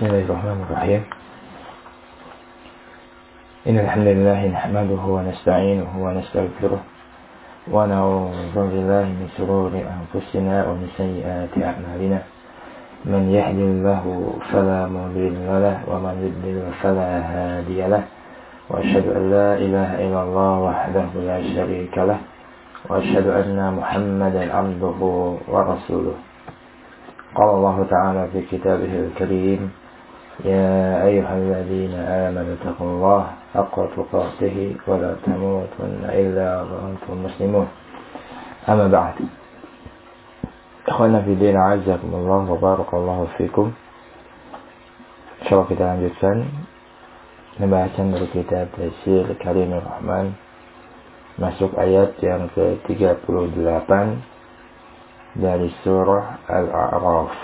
Bismillahirrahmanirrahim. Innal hamdalillah nahmaduhu wa nasta'inuhu wa nastaghfiruh wa na'udzu billahi min shururi anfusina wa min sayyiati a'malina. Man yahdihillahu fala mudilla lahu wa man yudlil fala hadiya lahu. Wa asyhadu an la ilaha illallah wahdahu la syarika lahu wa asyhadu anna Muhammadan 'abduhu wa rasuluh. قال الله تعالى في كتابه الكريم يا أيها الذين آمنوا اتقوا الله حق تقاته ولا تموتن إلا وأنتم مسلمون أما بعد إخوانا في الدين أعزكم الله وبارك الله فيكم. Insyaallah kita lanjutkan pembahasan dari kitab Tafsir Karimur Rahman, masuk ayat yang ke-38 dari surah Al-A'raf.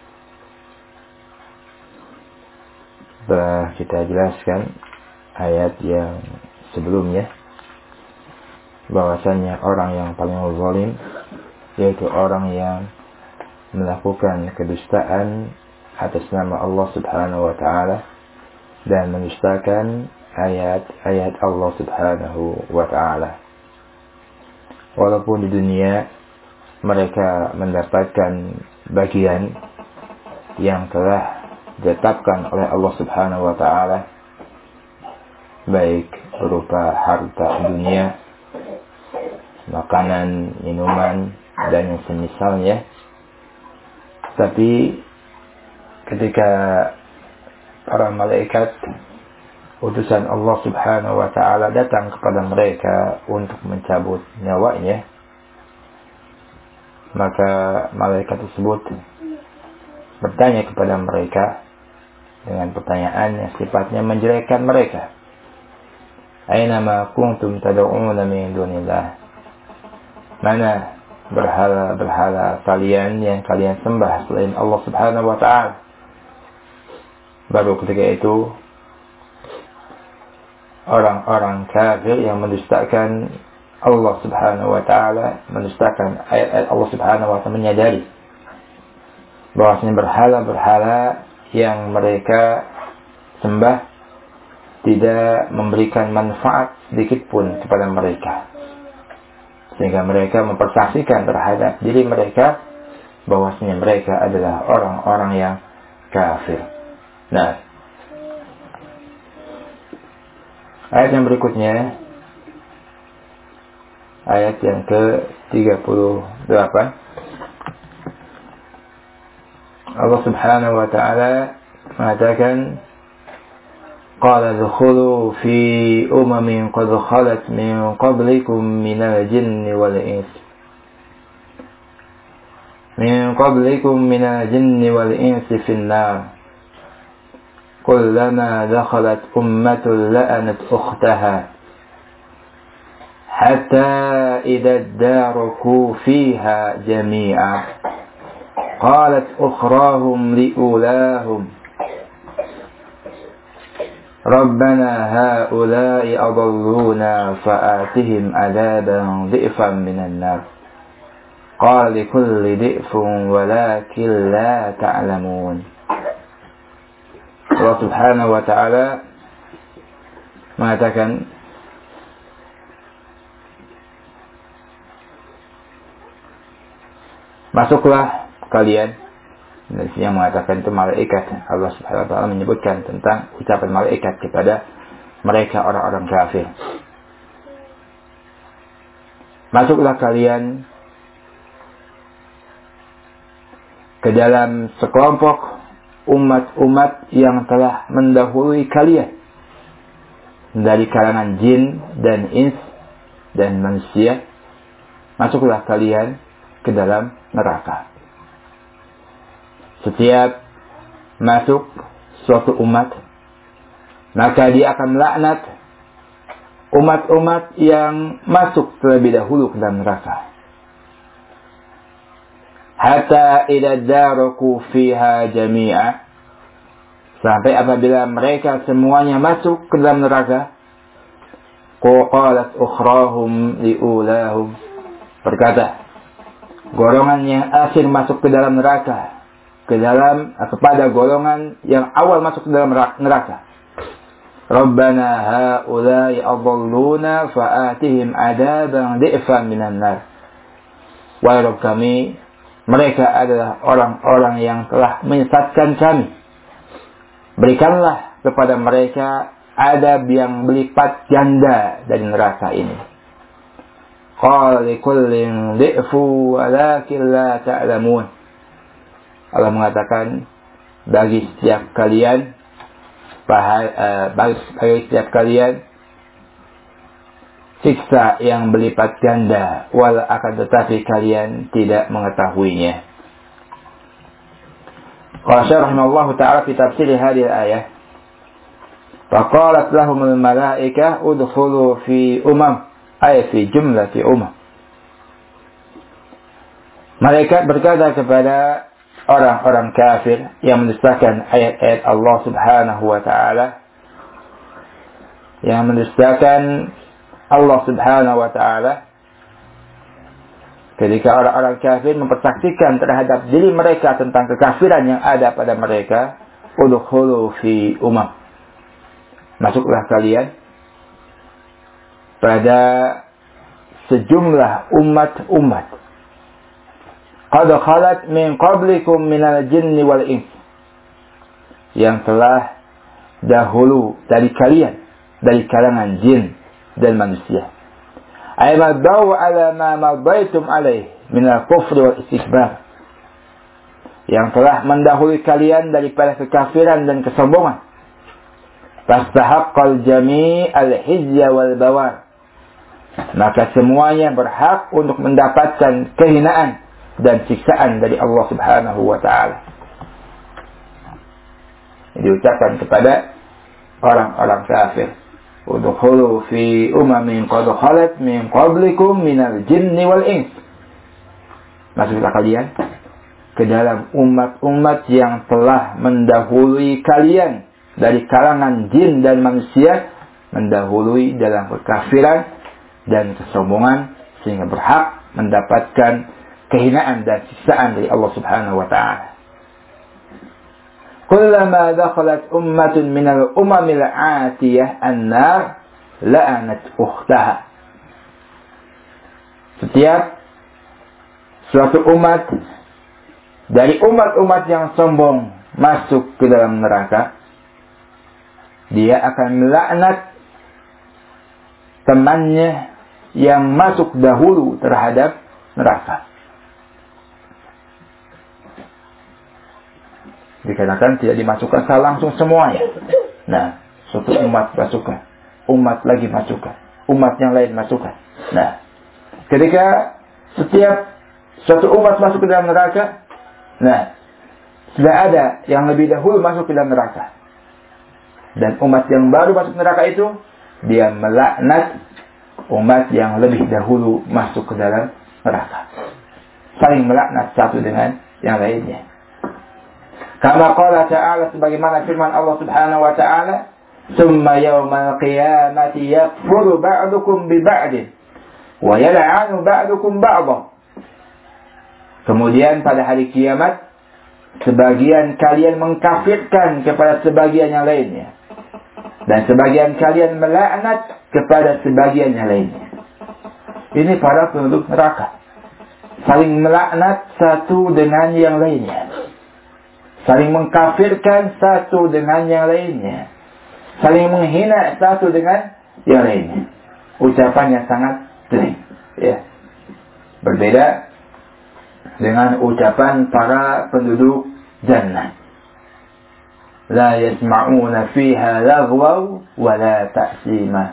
Setelah kita jelaskan ayat yang sebelumnya bahwasanya orang yang paling zalim yaitu orang yang melakukan kedustaan atas nama Allah Subhanahu wa taala dan mendustakan ayat-ayat Allah Subhanahu wa taala. Walaupun di dunia mereka mendapatkan bagian yang telah ditetapkan oleh Allah Subhanahu wa taala, baik berupa harta dunia, makanan, minuman dan yang semisalnya. Tapi ketika para malaikat utusan Allah Subhanahu wa taala datang kepada mereka untuk mencabut nyawanya, maka malaikat tersebut bertanya kepada mereka dengan pertanyaan yang sifatnya menjelekkan mereka. Aina ma kuntum tad'una min dunillah? Mana berhala-berhala kalian yang kalian sembah selain Allah Subhanahu wa taala? Baru ketika itu orang-orang kafir yang mendustakan Allah Subhanahu wa taala, mendustakan ayat-ayat Allah Subhanahu wa taala, menyadari bahwasanya berhala-berhala yang mereka sembah tidak memberikan manfaat sedikit pun kepada mereka, sehingga mereka mempersaksikan terhadap diri mereka bahwasanya mereka adalah orang-orang yang kafir. Nah, ayat yang berikutnya, ayat yang ke-38, Allah Subhanahu wa taala mengatakan qala dkhulu fi umamin qad khalat min qablikum minal jinni wal ins fin nar kullama dakhalat ummatun la'anat ukhtaha حتى إذا اداركوا فيها جميعا قالت أخراهم لأولاهم ربنا هؤلاء أضلونا فآتهم عذابا ضعفا من النار قال لكل ضعف ولكن لا تعلمون. Allah Subhanahu wa ta'ala mengatakan, masuklah kalian. Dan yang mengatakan itu malaikat. Allah Subhanahu wa taala menyebutkan tentang ucapan malaikat kepada mereka orang-orang kafir. Masuklah kalian ke dalam sekelompok umat-umat yang telah mendahului kalian dari kalangan jin dan ins dan manusia. Masuklah kalian ke dalam neraka. Setiap masuk suatu umat, maka dia akan melaknat umat-umat yang masuk terlebih dahulu ke dalam neraka. Hatta idza daraku fiha jami'a, sampai apabila mereka semuanya masuk ke dalam neraka, qalat ukhrahum liulahum, berkata golongan yang akhir masuk ke dalam neraka kepada golongan yang awal masuk ke dalam neraka. Rabbana haula'i adalluna fa'atihim adaban dhi'fan minan nar. Wahai Rabb kami, mereka adalah orang-orang yang telah menyesatkan kami. Berikanlah kepada mereka adab yang berlipat ganda dari neraka ini. Qala likullin dhi'fu walakin la ta'lamun. Allah mengatakan, bagi setiap kalian siksa yang berlipat ganda, akan tetapi kalian tidak mengetahuinya. Qala Syekh rahimahullahu ta'ala fi tafsir hadhihi al-ayah, faqalat lahum al-malaikah udkhulu fi ay fi jumlati Malaikat berkata kepada orang-orang kafir yang mendustakan ayat-ayat Allah Subhanahu wa ta'ala, yang mendustakan Allah Subhanahu wa ta'ala, ketika orang-orang kafir mempersaksikan terhadap diri mereka tentang kekafiran yang ada pada mereka, udkhulu fi masuklah kalian pada sejumlah umat-umat qad khalat min qablikum minal jinni wal ins, yang telah dahulu dari kalian, dari kalangan jin dan manusia. Ay madau ala ma madaitum alaih minal kufri wal istikbar, yang telah mendahului kalian daripada kekafiran dan kesombongan. Fastahaqqal jami' al-hizya wal bawar, maka semuanya berhak untuk mendapatkan kehinaan dan siksaan dari Allah Subhanahu wa ta'ala. Diucapkan kepada orang-orang kafir, udkhulu fi umamin qad khalat min qablikum minal jinni wal ins. Masuklah kalian ke dalam umat-umat yang telah mendahului kalian dari kalangan jin dan manusia, mendahului dalam kekafiran dan kesombongan, sehingga berhak mendapatkan kehinaan dan siksaan dari Allah Subhanahu wa ta'ala. Kullama dakhalat ummatun minal umamil atiyah an-nar la'anat ukhtaha. Setiap suatu umat dari umat-umat yang sombong masuk ke dalam neraka, dia akan melaknat temannya yang masuk dahulu terhadap neraka. Dikarenakan tidak dimasukkan secara langsung semuanya. Nah, suatu umat masukkan, umat lagi masukkan, umat yang lain masukkan. Nah, ketika setiap suatu umat masuk ke dalam neraka, nah, sudah ada yang lebih dahulu masuk ke dalam neraka. Dan umat yang baru masuk neraka itu, dia melaknat umat yang lebih dahulu masuk ke dalam neraka. Saling melaknat satu dengan yang lainnya. Kama qala ta'ala, sebagaimana firman Allah Subhanahu wa ta'ala, "Tsumma yaumal qiyamati yakfuru ba'dukum bi ba'din wa yal'anu ba'dukum ba'dha." Kemudian pada hari kiamat, sebagian kalian mengkafirkan kepada sebagian yang lainnya, dan sebagian kalian melaknat kepada sebagian yang lainnya. Ini para penduduk neraka, saling melaknat satu dengan yang lainnya, saling mengkafirkan satu dengan yang lainnya, saling menghina satu dengan yang lainnya. Ucapannya sangat sering, ya. Berbeda dengan ucapan para penduduk jannah. La yasma'una fiha lagwaw wa la ta'sima.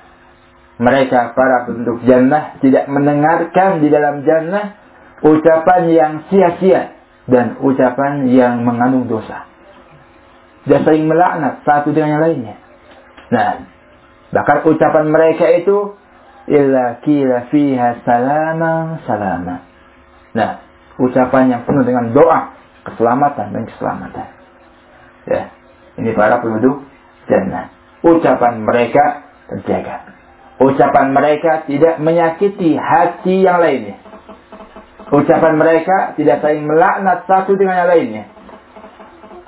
Mereka para penduduk jannah tidak mendengarkan di dalam jannah ucapan yang sia-sia dan ucapan yang mengandung dosa. Dia saling melaknat satu dengan yang lainnya. Nah, bahkan ucapan mereka itu illa qila fiha salaman salama. Nah, ucapan yang penuh dengan doa keselamatan dan keselamatan. Ya, ini para penduduk jannah. Ucapan mereka terjaga. Ucapan mereka tidak menyakiti hati yang lainnya. Ucapan mereka tidak saling melaknat satu dengan yang lainnya.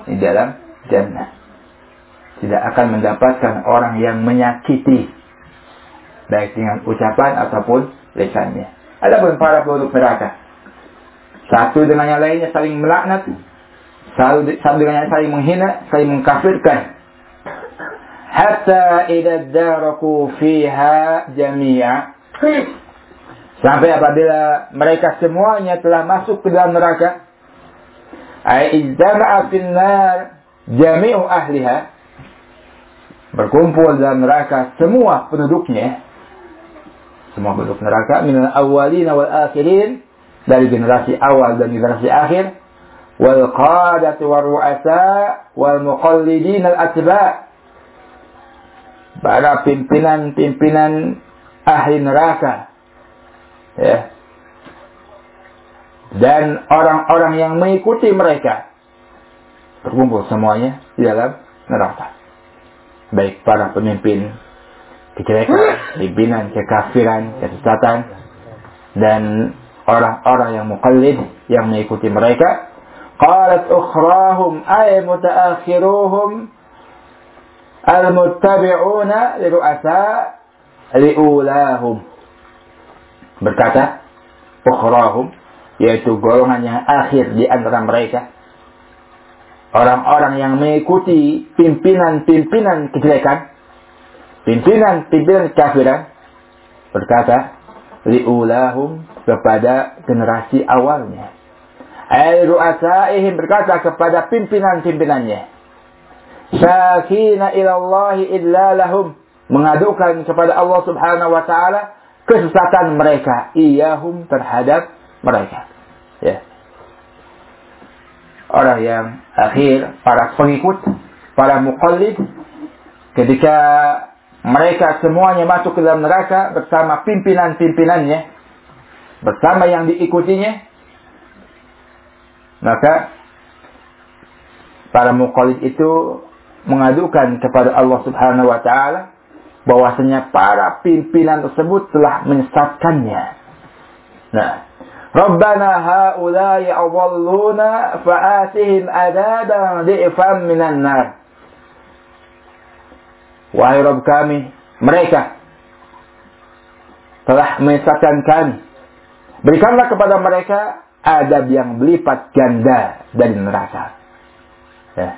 di dalam jannah. Tidak akan mendapatkan orang yang menyakiti, baik dengan ucapan ataupun lisannya. Adapun para penduduk neraka, satu dengan yang lainnya saling melaknat, satu dengan yang saling menghina, saling mengkafirkan. Hatta idza daraku fiha jami'a, sampai apabila mereka semuanya telah masuk ke dalam neraka, ay ijtama'a fin nar jami'u ahliha, berkumpul dalam neraka semua penduduknya, semua penduduk neraka, minal awwalin wal akhirin, dari generasi awal dan generasi akhir, wal qadati war ru'asa wal muqallidin al atba', para pimpinan-pimpinan ahli neraka, ya, dan orang-orang yang mengikuti mereka, terkumpul semuanya di dalam neraka. Baik para pemimpin kejelekan, pimpinan kekafiran, kesesatan, dan orang-orang yang muqallid, yang mengikuti mereka. Qalat ukhrahum ay mutaakhiruhum al-muttabi'una li ru'asa li'ulahum. Berkata ukhrahum, yaitu golongan yang akhir di antara mereka, orang-orang yang mengikuti pimpinan-pimpinan kejelekan, pimpinan-pimpinan kekafiran, berkata li'ulahum, kepada generasi awalnya. Ay ru'asaihim, berkata kepada pimpinan-pimpinannya. Syakina ilallahi illa lahum, mengadukan kepada Allah subhanahu wa ta'ala kesesatan mereka, iyahum, terhadap mereka. Ya. Orang yang akhir, para pengikut, para muqallid, ketika mereka semuanya masuk ke dalam neraka bersama pimpinan-pimpinannya, bersama yang diikutinya, maka para muqallid itu mengadukan kepada Allah subhanahu wa ta'ala bahwasanya para pimpinan tersebut telah menyesatkannya. Nah, Rabbana haula'i adalluna fa'atihim adaban dhi'fan minan nar. Wahai Rabb kami, mereka telah menyesatkan kami, berikanlah kepada mereka adab yang berlipat ganda dari neraka. Ya.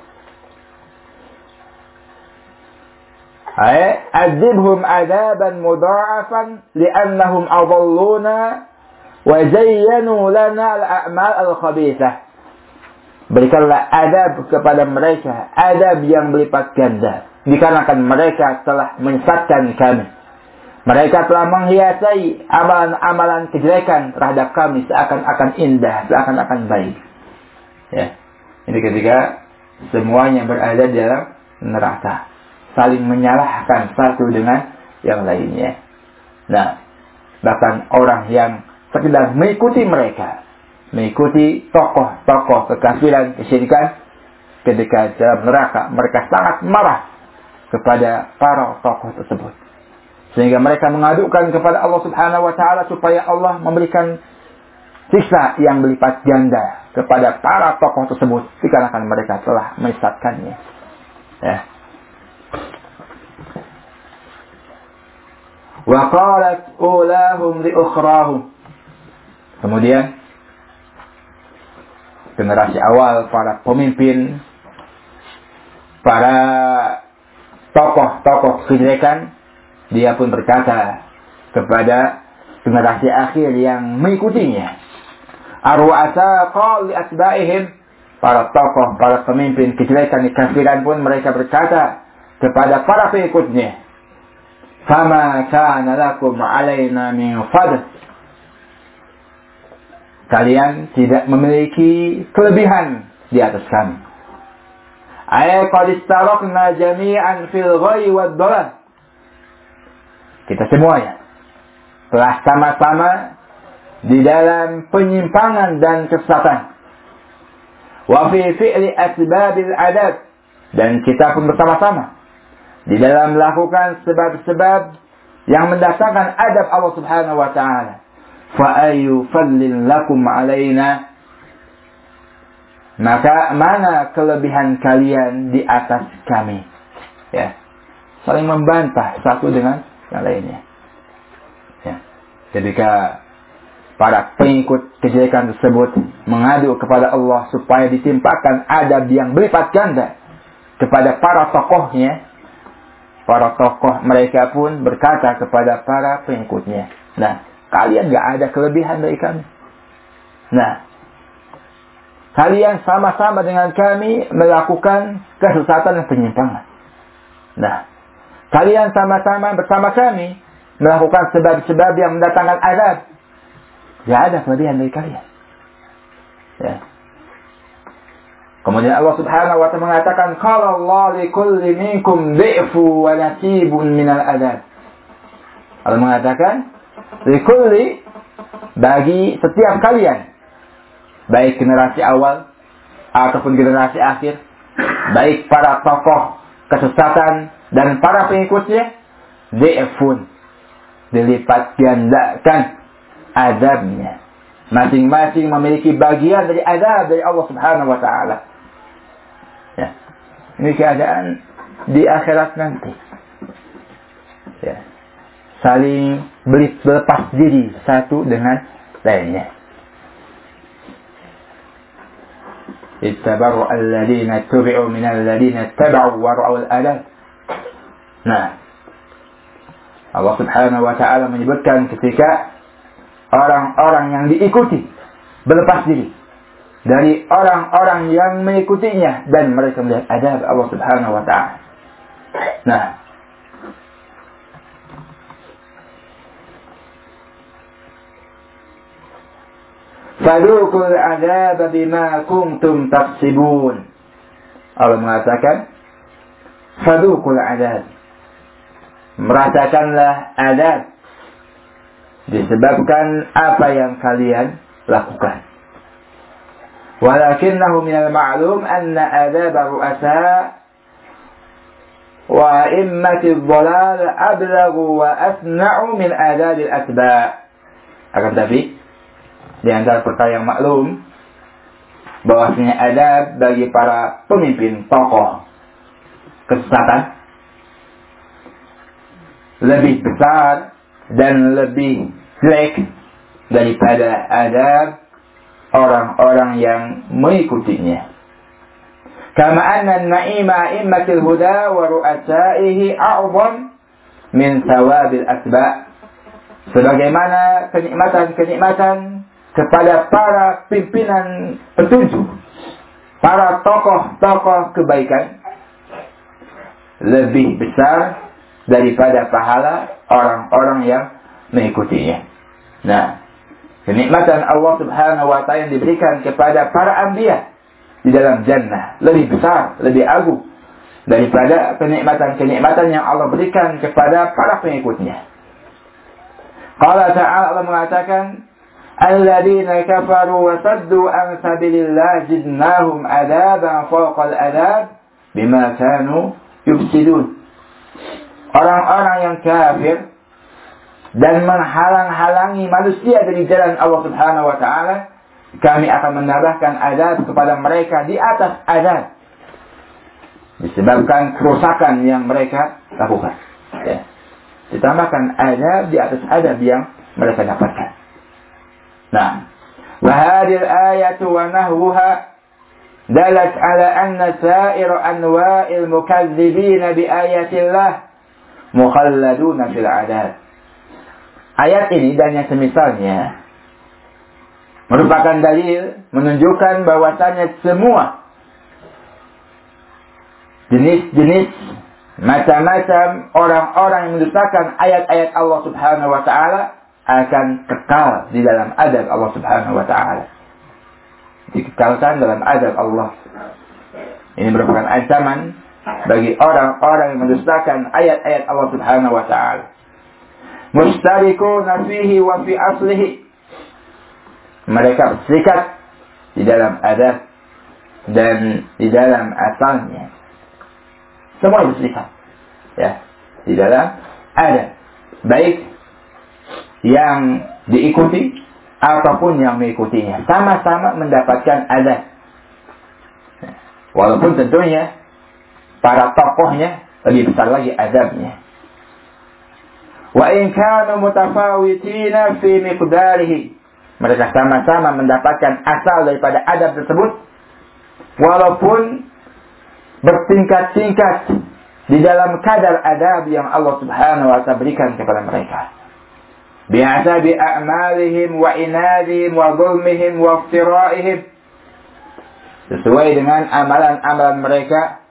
Adzibhum adaban mudha'afan li'annahum adalluna wa zayyanu lana al-a'mal al-khabithah. Berikanlah adab kepada mereka, adab yang berlipat ganda, dikarenakan mereka telah menyesatkan kami. Mereka telah menghiasi amalan-amalan kejelekan terhadap kami seakan-akan indah, seakan-akan baik. Ya. Ini ketika semuanya berada di dalam neraka, saling menyalahkan satu dengan yang lainnya. Nah, bahkan orang yang sekedar mengikuti mereka, mengikuti tokoh-tokoh kekafiran, kesyirikan, ketika dalam neraka mereka sangat marah kepada para tokoh tersebut, sehingga mereka mengadukan kepada Allah subhanahu wa ta'ala supaya Allah memberikan siksa yang berlipat ganda kepada para tokoh tersebut, dikarenakan mereka telah menyesatkannya. Ya. Wa qalat ulahum li ukhrahum. Kemudian generasi awal, para pemimpin, para tokoh-tokoh kejelekan, dia pun berkata kepada generasi akhir yang mengikutinya. Ar-ru'asa qal li atba'ihim, para tokoh, para pemimpin kejelekan, kekafiran pun mereka berkata kepada para pengikutnya, fama kana lakum alaina min fadl, kalian tidak memiliki kelebihan di atas kami. Ay qad istarakna jami'an fil ghayyi wad dhalal, kita semuanya telah sama-sama di dalam penyimpangan dan kesesatan. Wa fi fi'li asbabil adab, dan kita pun bersama-sama di dalam melakukan sebab-sebab yang mendatangkan adab Allah subhanahu wa ta'ala. Fa ayu fadlin lakum alaina, maka mana kelebihan kalian di atas kami? Ya. Saling membantah satu dengan yang lainnya. Ya. Ketika para pengikut kejelekan tersebut mengadu kepada Allah supaya ditimpakan adab yang berlipat ganda kepada para tokohnya, para tokoh mereka pun berkata kepada para pengikutnya, nah, kalian gak ada kelebihan dari kami. Nah, kalian sama-sama dengan kami melakukan kesesatan dan penyimpangan. Nah, kalian sama-sama bersama kami melakukan sebab-sebab yang mendatangkan azab. Gak ada kelebihan dari kalian. Ya. Kemudian Allah Subhanahu wa ta'ala mengatakan, qala Allah likulli minkum dhi'fu wa nasibun minal azab. Allah mengatakan, likulli, bagi setiap kalian, baik generasi awal ataupun generasi akhir, baik para tokoh kesesatan dan para pengikutnya, dhi'fun, dilipat gandakan azabnya. Masing-masing memiliki bagian dari azab dari Allah Subhanahu wa ta'ala. Ya. Ini keadaan di akhirat nanti. Ya. Saling berlepas diri satu dengan lainnya. Ittabaru alladhina tubi'u minal ladhina taba'u wa ra'u al-adab. Nah, Allah Subhanahu wa ta'ala menyebutkan ketika orang-orang yang diikuti berlepas diri dari orang-orang yang mengikutinya dan mereka melihat azab Allah Subhanahu wa ta'ala. Nah, fadukul azab bima kuntum taksibun. Allah mengatakan, fadukul azab, merasakanlah azab disebabkan apa yang kalian lakukan. Walakinnahu minal ma'lum anna azab ru'asa wa immati dhalal ablaghu wa asna'u min azab al-atba'. Akan tapi di antara perkara yang maklum bahwasanya adab bagi para pemimpin tokoh kesesatan lebih besar dan lebih jelek daripada adab orang-orang yang mengikutinya. Kama anna na'ima immatil huda wa ru'asaihi a'zam min thawabil atba'. Sebagaimana kenikmatan-kenikmatan kepada para pimpinan petunjuk, para tokoh-tokoh kebaikan lebih besar daripada pahala orang-orang yang mengikutinya. Nah, kenikmatan Allah Subhanahu wa ta'ala yang diberikan kepada para anbiya di dalam jannah lebih besar, lebih agung daripada kenikmatan-kenikmatan yang Allah berikan kepada para pengikutnya. Qala ta'ala, Allah mengatakan, alladzina kafaru wa saddu an sabilillah zidnahum adaban fawqal adab bima kanu yufsidun. Orang-orang yang kafir dan menghalang-halangi manusia dari jalan Allah Subhanahu wa ta'ala, kami akan menambahkan azab kepada mereka di atas azab disebabkan kerusakan yang mereka lakukan. Ya. Ditambahkan azab di atas azab yang mereka dapatkan. Nah, wa hadhihi al-ayatu wa nahwuha dalat ala anna sa'ir anwa'il mukazzibin bi ayatillah mukhalladuna fil adab. Ayat ini dan yang semisalnya merupakan dalil menunjukkan bahwasanya semua jenis-jenis macam-macam orang-orang yang mendustakan ayat-ayat Allah Subhanahu wa ta'ala akan kekal di dalam adab Allah Subhanahu wa ta'ala. Dikekalkan dalam adab Allah. Ini merupakan ancaman bagi orang-orang yang mendustakan ayat-ayat Allah Subhanahu wa ta'ala. Mustarikuna fihi wa fi aslihi. Mereka berserikat di dalam adab dan di dalam asalnya. Semua berserikat. Ya, di dalam adab. Baik yang diikuti ataupun yang mengikutinya. Sama-sama mendapatkan adab. Walaupun tentunya para tokohnya lebih besar lagi adabnya. Wa in kanu mutafawitina fi miqdarihi. Mereka sama-sama mendapatkan asal daripada adab tersebut, walaupun bertingkat-tingkat di dalam kadar adab yang Allah Subhanahu wa ta'ala berikan kepada mereka. Bihasabi a'malihim wa inadihim wa zulmihim wa iftira'ihim. Sesuai dengan amalan-amalan mereka,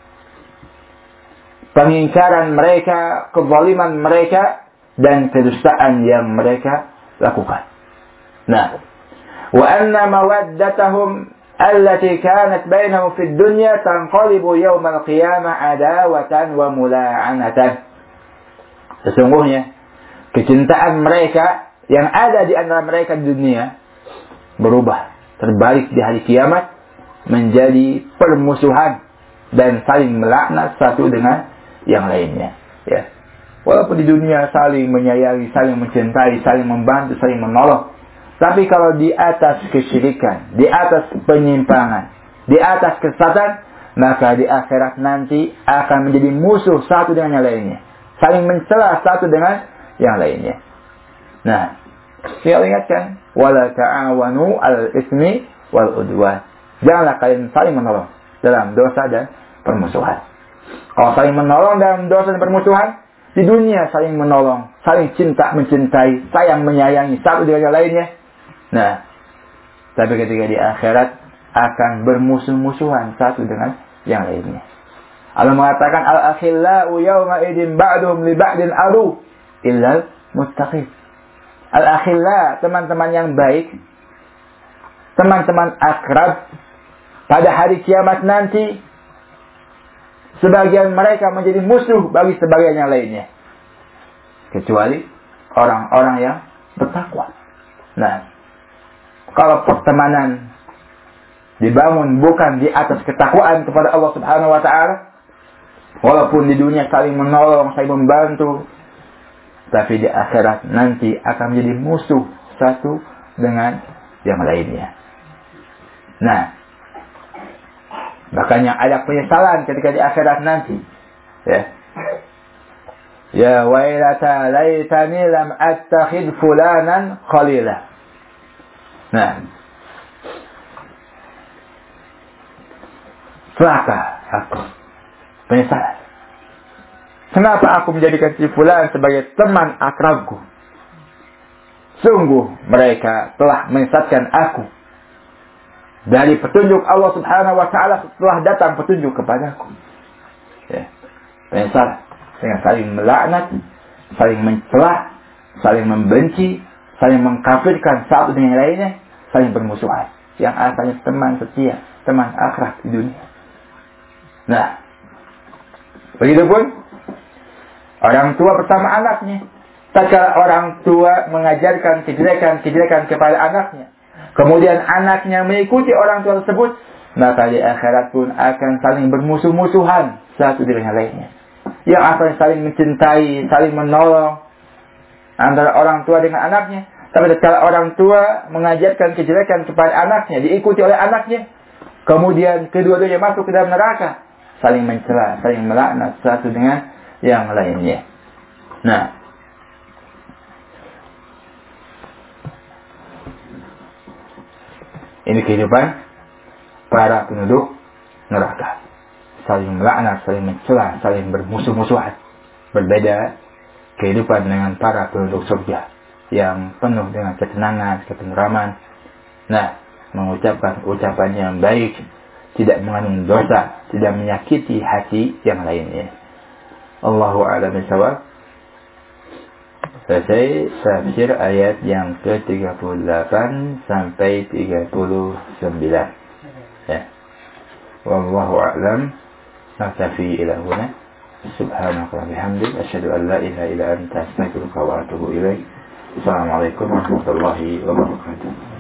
pengingkaran mereka, kezaliman mereka, dan kedustaan yang mereka lakukan. Nah, wa anna mawaddatahum allati kanat bainahum fid dunya tanqalibu yawmal qiyamah adawatan wa mula'anatan. Sesungguhnya kecintaan mereka yang ada di antara mereka di dunia berubah, terbalik di hari kiamat menjadi permusuhan dan saling melaknat satu dengan yang lainnya. Ya. Walaupun di dunia saling menyayangi, saling mencintai, saling membantu, saling menolong, tapi kalau di atas kesyirikan, di atas penyimpangan, di atas kesesatan, maka di akhirat nanti akan menjadi musuh satu dengan yang lainnya, saling mencela satu dengan yang lainnya. Nah, saya ingatkan, wala ta'awanu 'alal ismi wal udwan. Janganlah kalian saling menolong dalam dosa dan permusuhan. Kalau saling menolong dalam dosa dan permusuhan, di dunia saling menolong, saling cinta mencintai, sayang menyayangi satu dengan yang lainnya. Nah, tapi ketika di akhirat akan bermusuh-musuhan satu dengan yang lainnya. Allah mengatakan al-akhillau yawma idin ba'duhum li ba'din adu illal muttaqin. Al-akhilla, teman-teman yang baik, teman-teman akrab, pada hari kiamat nanti sebagian mereka menjadi musuh bagi sebagian yang lainnya, kecuali orang-orang yang bertakwa. Nah, kalau pertemanan dibangun bukan di atas ketakwaan kepada Allah Subhanahu wa ta'ala, walaupun di dunia saling menolong, saling membantu, tapi di akhirat nanti akan menjadi musuh satu dengan yang lainnya. Nah, makanya ada penyesalan ketika di akhirat nanti. Ya wailata laitani lam attakhid fulanan khalila. Nah, celaka aku, penyesalan. Kenapa aku menjadikan si fulan sebagai teman akrabku? Sungguh mereka telah menyesatkan aku dari petunjuk Allah Subhanahu wa ta'ala setelah datang petunjuk kepadaku. Ya. Penyesalan dengan saling melaknat, saling mencela, saling membenci, saling mengkafirkan satu dengan yang lainnya, saling bermusuhan. Yang asalnya teman setia, teman akrab di dunia. Nah, begitupun orang tua bersama anaknya. Tatkala orang tua mengajarkan kejelekan-kejelekan kepada anaknya, kemudian anaknya mengikuti orang tua tersebut, maka di akhirat pun akan saling bermusuh-musuhan satu dengan yang lainnya. Yang asalnya saling mencintai, saling menolong antara orang tua dengan anaknya, tapi tatkala orang tua mengajarkan kejelekan kepada anaknya, diikuti oleh anaknya, kemudian kedua-duanya masuk ke dalam neraka, saling mencela, saling melaknat satu dengan yang lainnya. Nah, ini kehidupan para penduduk neraka. Saling melaknat, saling mencela, saling bermusuh-musuhan. Berbeda kehidupan dengan para penduduk surga yang penuh dengan ketenangan, ketenteraman. Nah, mengucapkan ucapan yang baik, tidak mengandung dosa, tidak menyakiti hati yang lainnya. Allahu a'lam bishawab. Selesai tafsir ayat yang ke-38 sampai 39. Ya. Wallahu a'lam. Naktafi ila huna. Subhanaka wa bihamdik asyhadu an la ilaha illa anta astaghfiruka wa atubu ilaik. Assalamualaikum warahmatullahi wabarakatuh.